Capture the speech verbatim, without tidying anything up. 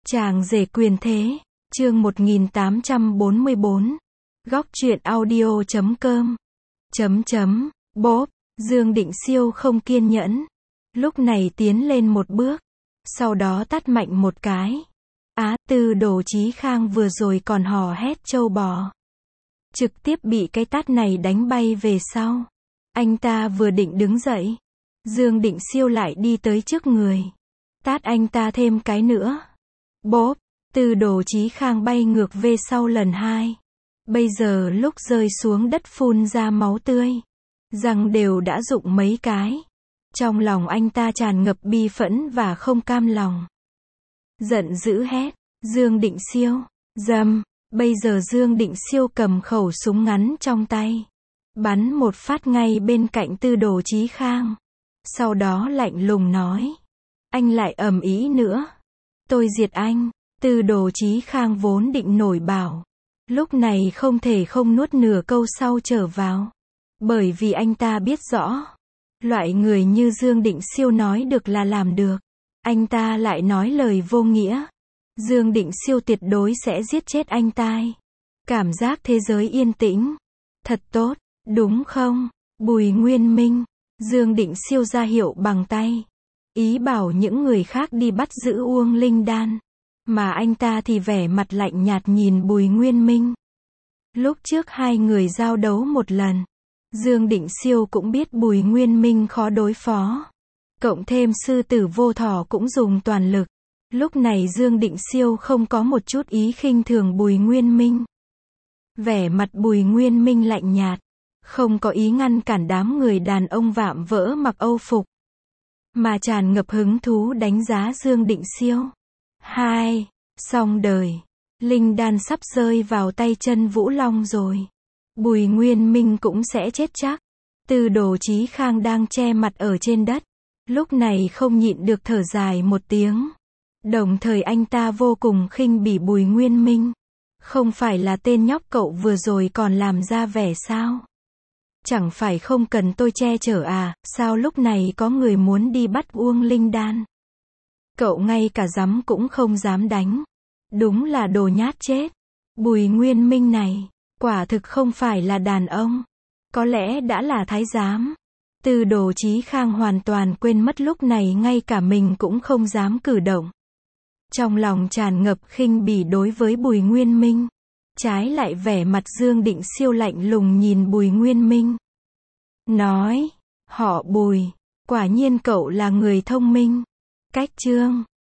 Chàng rể quyền thế, chương một nghìn tám trăm bốn mươi bốn. Góc truyện audio chấm com. Chấm chấm, bốp, Dương Định Siêu không kiên nhẫn. Lúc này tiến lên một bước, sau đó tát mạnh một cái. Á, Tư Đồ Chí Khang vừa rồi còn hò hét trâu bò. Trực tiếp bị cái tát này đánh bay về sau. Anh ta vừa định đứng dậy, Dương Định Siêu lại đi tới trước người. Tát anh ta thêm cái nữa. Bốp, Tư Đồ Chí Khang bay ngược về sau lần hai. Bây giờ lúc rơi xuống đất phun ra máu tươi. Răng đều đã rụng mấy cái. Trong lòng anh ta tràn ngập bi phẫn và không cam lòng. Giận dữ hét, Dương Định Siêu, dầm. Bây giờ Dương Định Siêu cầm khẩu súng ngắn trong tay. Bắn một phát ngay bên cạnh Tư Đồ Chí Khang. Sau đó lạnh lùng nói. Anh lại ầm ĩ nữa. Tôi diệt anh. Tư Đồ Chí Khang vốn định nổi bảo. Lúc này không thể không nuốt nửa câu sau trở vào. Bởi vì anh ta biết rõ. Loại người như Dương Định Siêu nói được là làm được. Anh ta lại nói lời vô nghĩa. Dương Định Siêu tuyệt đối sẽ giết chết anh ta. Cảm giác thế giới yên tĩnh. Thật tốt, đúng không? Bùi Nguyên Minh. Dương Định Siêu ra hiệu bằng tay. Ý bảo những người khác đi bắt giữ Uông Linh Đan. Mà anh ta thì vẻ mặt lạnh nhạt nhìn Bùi Nguyên Minh. Lúc trước hai người giao đấu một lần. Dương Định Siêu cũng biết Bùi Nguyên Minh khó đối phó. Cộng thêm sư tử vô thỏ cũng dùng toàn lực. Lúc này Dương Định Siêu không có một chút ý khinh thường Bùi Nguyên Minh. Vẻ mặt Bùi Nguyên Minh lạnh nhạt. Không có ý ngăn cản đám người đàn ông vạm vỡ mặc Âu phục. Mà tràn ngập hứng thú đánh giá Dương Định Siêu. Hai, xong đời. Linh đan sắp rơi vào tay chân Vũ Long rồi. Bùi Nguyên Minh cũng sẽ chết chắc. Tư Đồ Chí Khang đang che mặt ở trên đất. Lúc này không nhịn được thở dài một tiếng. Đồng thời anh ta vô cùng khinh bỉ Bùi Nguyên Minh. Không phải là tên nhóc cậu vừa rồi còn làm ra vẻ sao? Chẳng phải không cần tôi che chở à, sao lúc này có người muốn đi bắt Uông Linh Đan? Cậu ngay cả dám cũng không dám đánh. Đúng là đồ nhát chết. Bùi Nguyên Minh này, quả thực không phải là đàn ông. Có lẽ đã là thái giám. Tư Đồ Chí Khang hoàn toàn quên mất lúc này ngay cả mình cũng không dám cử động. Trong lòng tràn ngập khinh bỉ đối với Bùi Nguyên Minh. Trái lại vẻ mặt Dương Định Siêu lạnh lùng nhìn Bùi Nguyên Minh. Nói, họ Bùi, quả nhiên cậu là người thông minh. Cách chương